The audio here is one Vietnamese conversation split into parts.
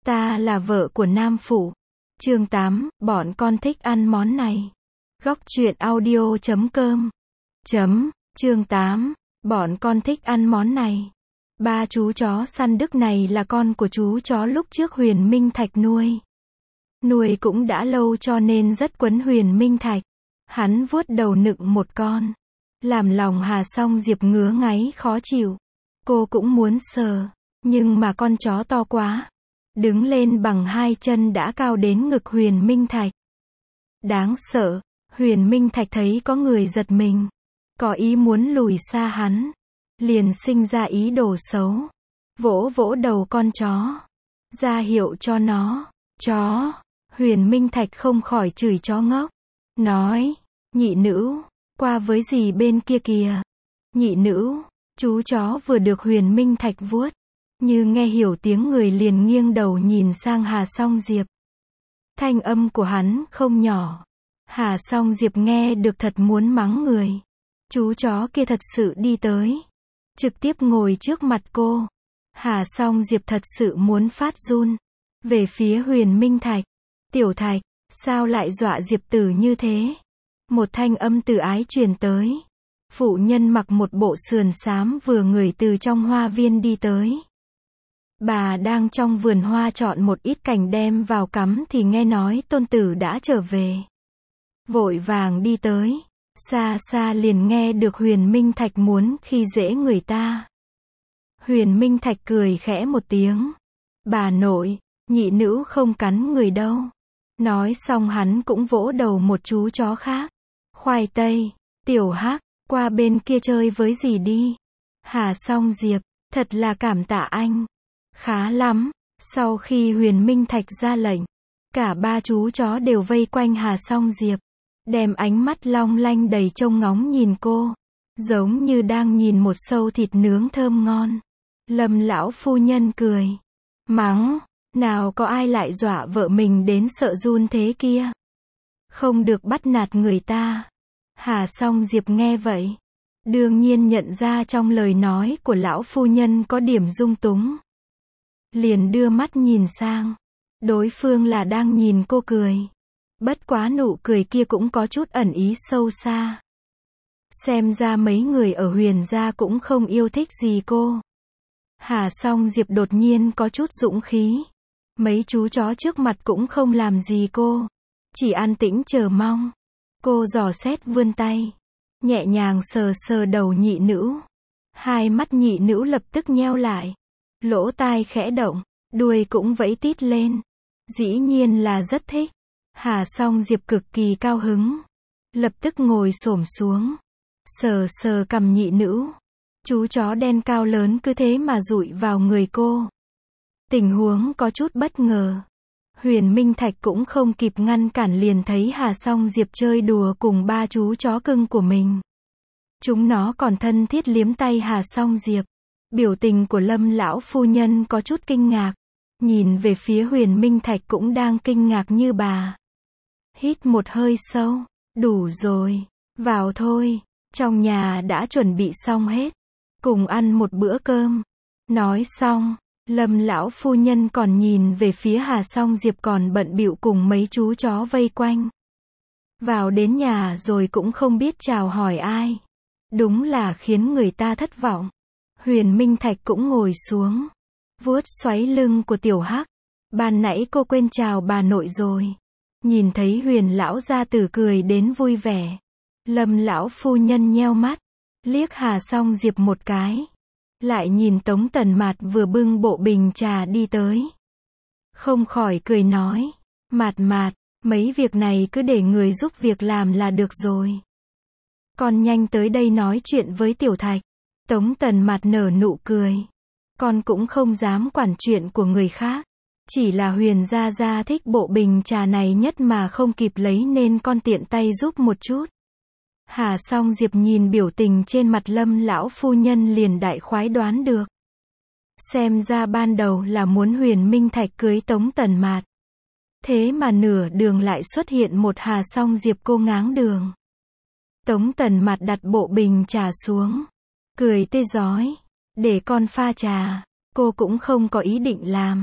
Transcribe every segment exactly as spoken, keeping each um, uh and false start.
Ta là vợ của Nam Phụ. Chương tám, bọn con thích ăn món này. Góc truyện audio chấm com. Chấm, chương tám, bọn con thích ăn món này. Ba chú chó săn Đức này là con của chú chó lúc trước Huyền Minh Thạch nuôi. Nuôi cũng đã lâu cho nên rất quấn Huyền Minh Thạch. Hắn vuốt đầu nựng một con. Làm lòng Hà Song Diệp ngứa ngáy khó chịu. Cô cũng muốn sờ, nhưng mà con chó to quá. Đứng lên bằng hai chân đã cao đến ngực Huyền Minh Thạch. Đáng sợ, Huyền Minh Thạch thấy có người giật mình. Có ý muốn lùi xa hắn. Liền sinh ra ý đồ xấu. Vỗ vỗ đầu con chó. Ra hiệu cho nó. Chó. Huyền Minh Thạch không khỏi chửi chó ngốc. Nói, nhị nữ, qua với dì bên kia kìa. Nhị nữ, chú chó vừa được Huyền Minh Thạch vuốt. Như nghe hiểu tiếng người liền nghiêng đầu nhìn sang Hà Song Diệp. Thanh âm của hắn không nhỏ. Hà Song Diệp nghe được thật muốn mắng người. Chú chó kia thật sự đi tới. Trực tiếp ngồi trước mặt cô. Hà Song Diệp thật sự muốn phát run. Về phía Huyền Minh Thạch. Tiểu Thạch, sao lại dọa Diệp tử như thế? Một thanh âm từ ái truyền tới. Phụ nhân mặc một bộ sườn xám vừa người từ trong hoa viên đi tới. Bà đang trong vườn hoa chọn một ít cành đem vào cắm thì nghe nói tôn tử đã trở về. Vội vàng đi tới. Xa xa liền nghe được Huyền Minh Thạch muốn khi dễ người ta. Huyền Minh Thạch cười khẽ một tiếng. Bà nội, nhị nữ không cắn người đâu. Nói xong hắn cũng vỗ đầu một chú chó khác. Khoai tây, Tiểu Hắc, qua bên kia chơi với dì đi. Hà Song Diệp, thật là cảm tạ anh. Khá lắm. Sau khi Huyền Minh Thạch ra lệnh, cả ba chú chó đều vây quanh Hà Song Diệp. Đem ánh mắt long lanh đầy trông ngóng nhìn cô. Giống như đang nhìn một sâu thịt nướng thơm ngon. Lâm lão phu nhân cười. Mắng, nào có ai lại dọa vợ mình đến sợ run thế kia. Không được bắt nạt người ta. Hà Song Diệp nghe vậy. Đương nhiên nhận ra trong lời nói của lão phu nhân có điểm dung túng. Liền đưa mắt nhìn sang. Đối phương là đang nhìn cô cười. Bất quá nụ cười kia cũng có chút ẩn ý sâu xa. Xem ra mấy người ở Huyền gia cũng không yêu thích gì cô. Hà Song Diệp đột nhiên có chút dũng khí. Mấy chú chó trước mặt cũng không làm gì cô. Chỉ an tĩnh chờ mong. Cô dò xét vươn tay. Nhẹ nhàng sờ sờ đầu nhị nữ. Hai mắt nhị nữ lập tức nheo lại. Lỗ tai khẽ động. Đuôi cũng vẫy tít lên. Dĩ nhiên là rất thích. Hà Song Diệp cực kỳ cao hứng. Lập tức ngồi xổm xuống. Sờ sờ cằm nhị nữ. Chú chó đen cao lớn cứ thế mà dụi vào người cô. Tình huống có chút bất ngờ. Huyền Minh Thạch cũng không kịp ngăn cản liền thấy Hà Song Diệp chơi đùa cùng ba chú chó cưng của mình. Chúng nó còn thân thiết liếm tay Hà Song Diệp. Biểu tình của Lâm lão phu nhân có chút kinh ngạc. Nhìn về phía Huyền Minh Thạch cũng đang kinh ngạc như bà. Hít một hơi sâu. Đủ rồi. Vào thôi. Trong nhà đã chuẩn bị xong hết. Cùng ăn một bữa cơm. Nói xong. Lâm lão phu nhân còn nhìn về phía Hà Song Diệp còn bận bịu cùng mấy chú chó vây quanh. Vào đến nhà rồi cũng không biết chào hỏi ai. Đúng là khiến người ta thất vọng. Huyền Minh Thạch cũng ngồi xuống. Vuốt xoáy lưng của Tiểu Hắc. Ban nãy cô quên chào bà nội rồi. Nhìn thấy Huyền lão gia tử cười đến vui vẻ. Lâm lão phu nhân nheo mắt. Liếc Hà Song Diệp một cái. Lại nhìn Tống Tần Mạt vừa bưng bộ bình trà đi tới. Không khỏi cười nói. Mạt Mạt, mấy việc này cứ để người giúp việc làm là được rồi. Con nhanh tới đây nói chuyện với Tiểu Thạch. Tống Tần Mạt nở nụ cười. Con cũng không dám quản chuyện của người khác. Chỉ là Huyền gia gia thích bộ bình trà này nhất mà không kịp lấy nên con tiện tay giúp một chút. Hà Song Diệp nhìn biểu tình trên mặt Lâm lão phu nhân liền đại khoái đoán được. Xem ra ban đầu là muốn Huyền Minh Thạch cưới Tống Tần Mạt. Thế mà nửa đường lại xuất hiện một Hà Song Diệp cô ngáng đường. Tống Tần Mạt đặt bộ bình trà xuống. Cười tươi rói. Để con pha trà. Cô cũng không có ý định làm.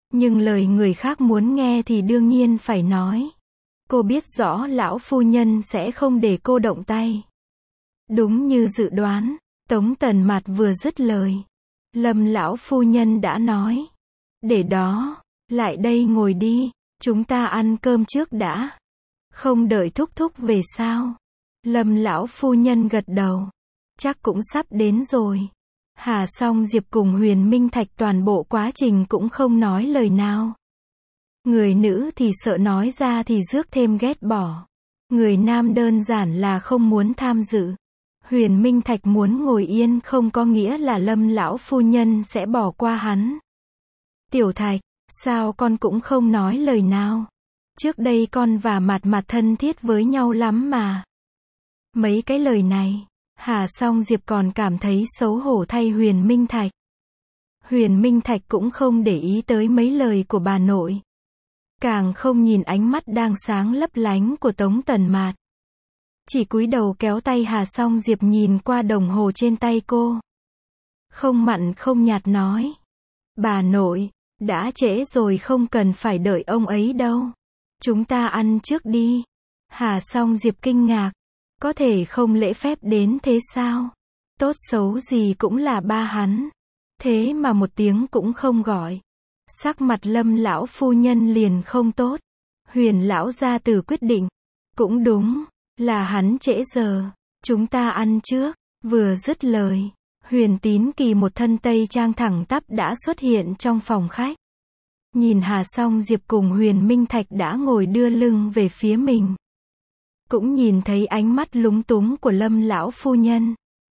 Nhưng lời người khác muốn nghe thì đương nhiên phải nói. Cô biết rõ lão phu nhân sẽ không để cô động tay. Đúng như dự đoán, Tống Tần Mạt vừa dứt lời, Lâm lão phu nhân đã nói, để đó, lại đây ngồi đi, chúng ta ăn cơm trước đã. Không đợi thúc thúc về sao? Lâm lão phu nhân gật đầu, chắc cũng sắp đến rồi. Hà Song Diệp cùng Huyền Minh Thạch toàn bộ quá trình cũng không nói lời nào. Người nữ thì sợ nói ra thì rước thêm ghét bỏ. Người nam đơn giản là không muốn tham dự. Huyền Minh Thạch muốn ngồi yên không có nghĩa là Lâm lão phu nhân sẽ bỏ qua hắn. Tiểu Thạch, sao con cũng không nói lời nào? Trước đây con và Mạt Mạt thân thiết với nhau lắm mà. Mấy cái lời này, Hà Song Diệp còn cảm thấy xấu hổ thay Huyền Minh Thạch. Huyền Minh Thạch cũng không để ý tới mấy lời của bà nội. Càng không nhìn ánh mắt đang sáng lấp lánh của Tống Tần Mạt. Chỉ cúi đầu kéo tay Hà Song Diệp nhìn qua đồng hồ trên tay cô. Không mặn không nhạt nói. Bà nội, đã trễ rồi không cần phải đợi ông ấy đâu. Chúng ta ăn trước đi. Hà Song Diệp kinh ngạc. Có thể không lễ phép đến thế sao? Tốt xấu gì cũng là ba hắn. Thế mà một tiếng cũng không gọi. Sắc mặt Lâm lão phu nhân liền không tốt. Huyền lão gia tử quyết định. Cũng đúng, là hắn trễ giờ. Chúng ta ăn trước. Vừa dứt lời, Huyền Tín Kỳ một thân tây trang thẳng tắp đã xuất hiện trong phòng khách. Nhìn Hà Song Diệp cùng Huyền Minh Thạch đã ngồi đưa lưng về phía mình. Cũng nhìn thấy ánh mắt lúng túng của Lâm lão phu nhân.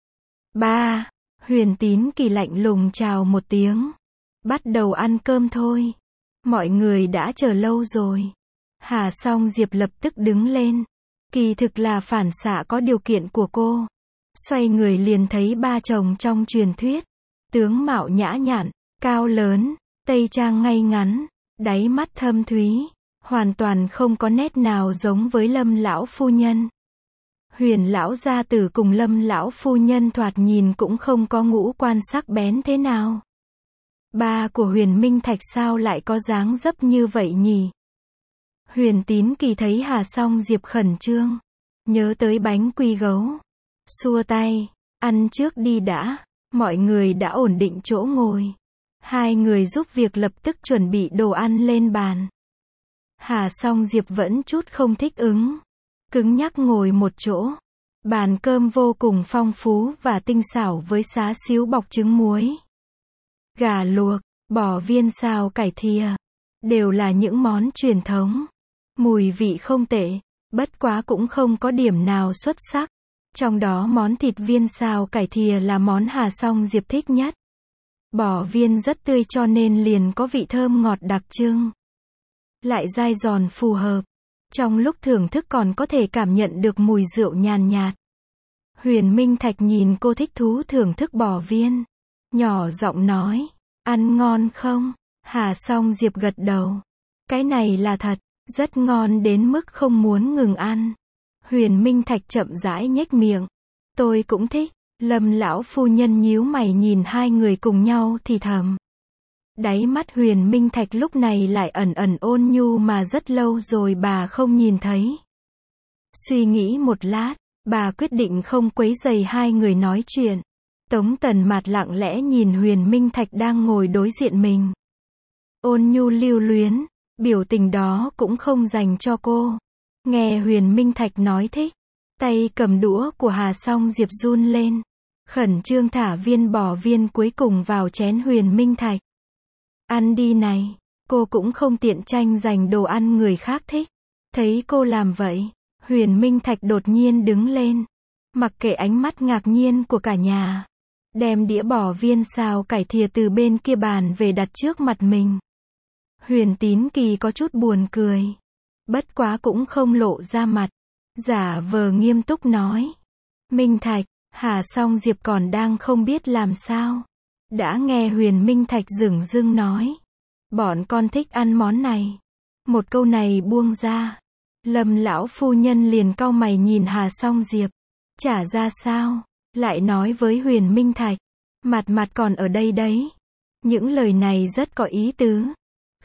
Ba, Huyền Tín Kỳ lạnh lùng chào một tiếng. Bắt đầu ăn cơm thôi. Mọi người đã chờ lâu rồi. Hà Song Diệp lập tức đứng lên. Kỳ thực là phản xạ có điều kiện của cô. Xoay người liền thấy ba chồng trong truyền thuyết. Tướng mạo nhã nhặn, cao lớn, tây trang ngay ngắn, đáy mắt thâm thúy. Hoàn toàn không có nét nào giống với Lâm lão phu nhân. Huyền lão gia tử cùng Lâm lão phu nhân thoạt nhìn cũng không có ngũ quan sắc bén thế nào. Ba của Huyền Minh Thạch sao lại có dáng dấp như vậy nhỉ? Huyền Tín Kỳ thấy Hà Song Diệp khẩn trương, nhớ tới bánh quy gấu, xua tay, ăn trước đi đã. Mọi người đã ổn định chỗ ngồi. Hai người giúp việc lập tức chuẩn bị đồ ăn lên bàn. Hà Song Diệp vẫn chút không thích ứng. Cứng nhắc ngồi một chỗ. Bàn cơm vô cùng phong phú và tinh xảo với xá xíu bọc trứng muối. Gà luộc, bò viên xào cải thìa. Đều là những món truyền thống. Mùi vị không tệ, bất quá cũng không có điểm nào xuất sắc. Trong đó món thịt viên xào cải thìa là món Hà Song Diệp thích nhất. Bò viên rất tươi cho nên liền có vị thơm ngọt đặc trưng. Lại dai giòn phù hợp. Trong lúc thưởng thức còn có thể cảm nhận được mùi rượu nhàn nhạt. Huyền Minh Thạch nhìn cô thích thú thưởng thức bò viên. Nhỏ giọng nói, ăn ngon không? Hà Song Diệp gật đầu. Cái này là thật, rất ngon đến mức không muốn ngừng ăn. Huyền Minh Thạch chậm rãi nhếch miệng. Tôi cũng thích. Lâm lão phu nhân nhíu mày nhìn hai người cùng nhau thì thầm. Đáy mắt Huyền Minh Thạch lúc này lại ẩn ẩn ôn nhu mà rất lâu rồi bà không nhìn thấy. Suy nghĩ một lát, bà quyết định không quấy rầy hai người nói chuyện. Tống Tần Mạt lặng lẽ nhìn Huyền Minh Thạch đang ngồi đối diện mình. Ôn nhu lưu luyến, biểu tình đó cũng không dành cho cô. Nghe Huyền Minh Thạch nói thích, tay cầm đũa của Hà Song Diệp run lên. Khẩn trương thả viên bò viên cuối cùng vào chén Huyền Minh Thạch. Ăn đi này, cô cũng không tiện tranh giành đồ ăn người khác thích. Thấy cô làm vậy, Huyền Minh Thạch đột nhiên đứng lên. Mặc kệ ánh mắt ngạc nhiên của cả nhà. Đem đĩa bò viên xào cải thìa từ bên kia bàn về đặt trước mặt mình. Huyền Tín Kỳ có chút buồn cười. Bất quá cũng không lộ ra mặt. Giả vờ nghiêm túc nói. Minh Thạch, Hà Song Diệp còn đang không biết làm sao. Đã nghe Huyền Minh Thạch dửng dưng nói. Bọn con thích ăn món này. Một câu này buông ra. Lâm lão phu nhân liền cau mày nhìn Hà Song Diệp. Chả ra sao. Lại nói với Huyền Minh Thạch. Mạt Mạt còn ở đây đấy. Những lời này rất có ý tứ.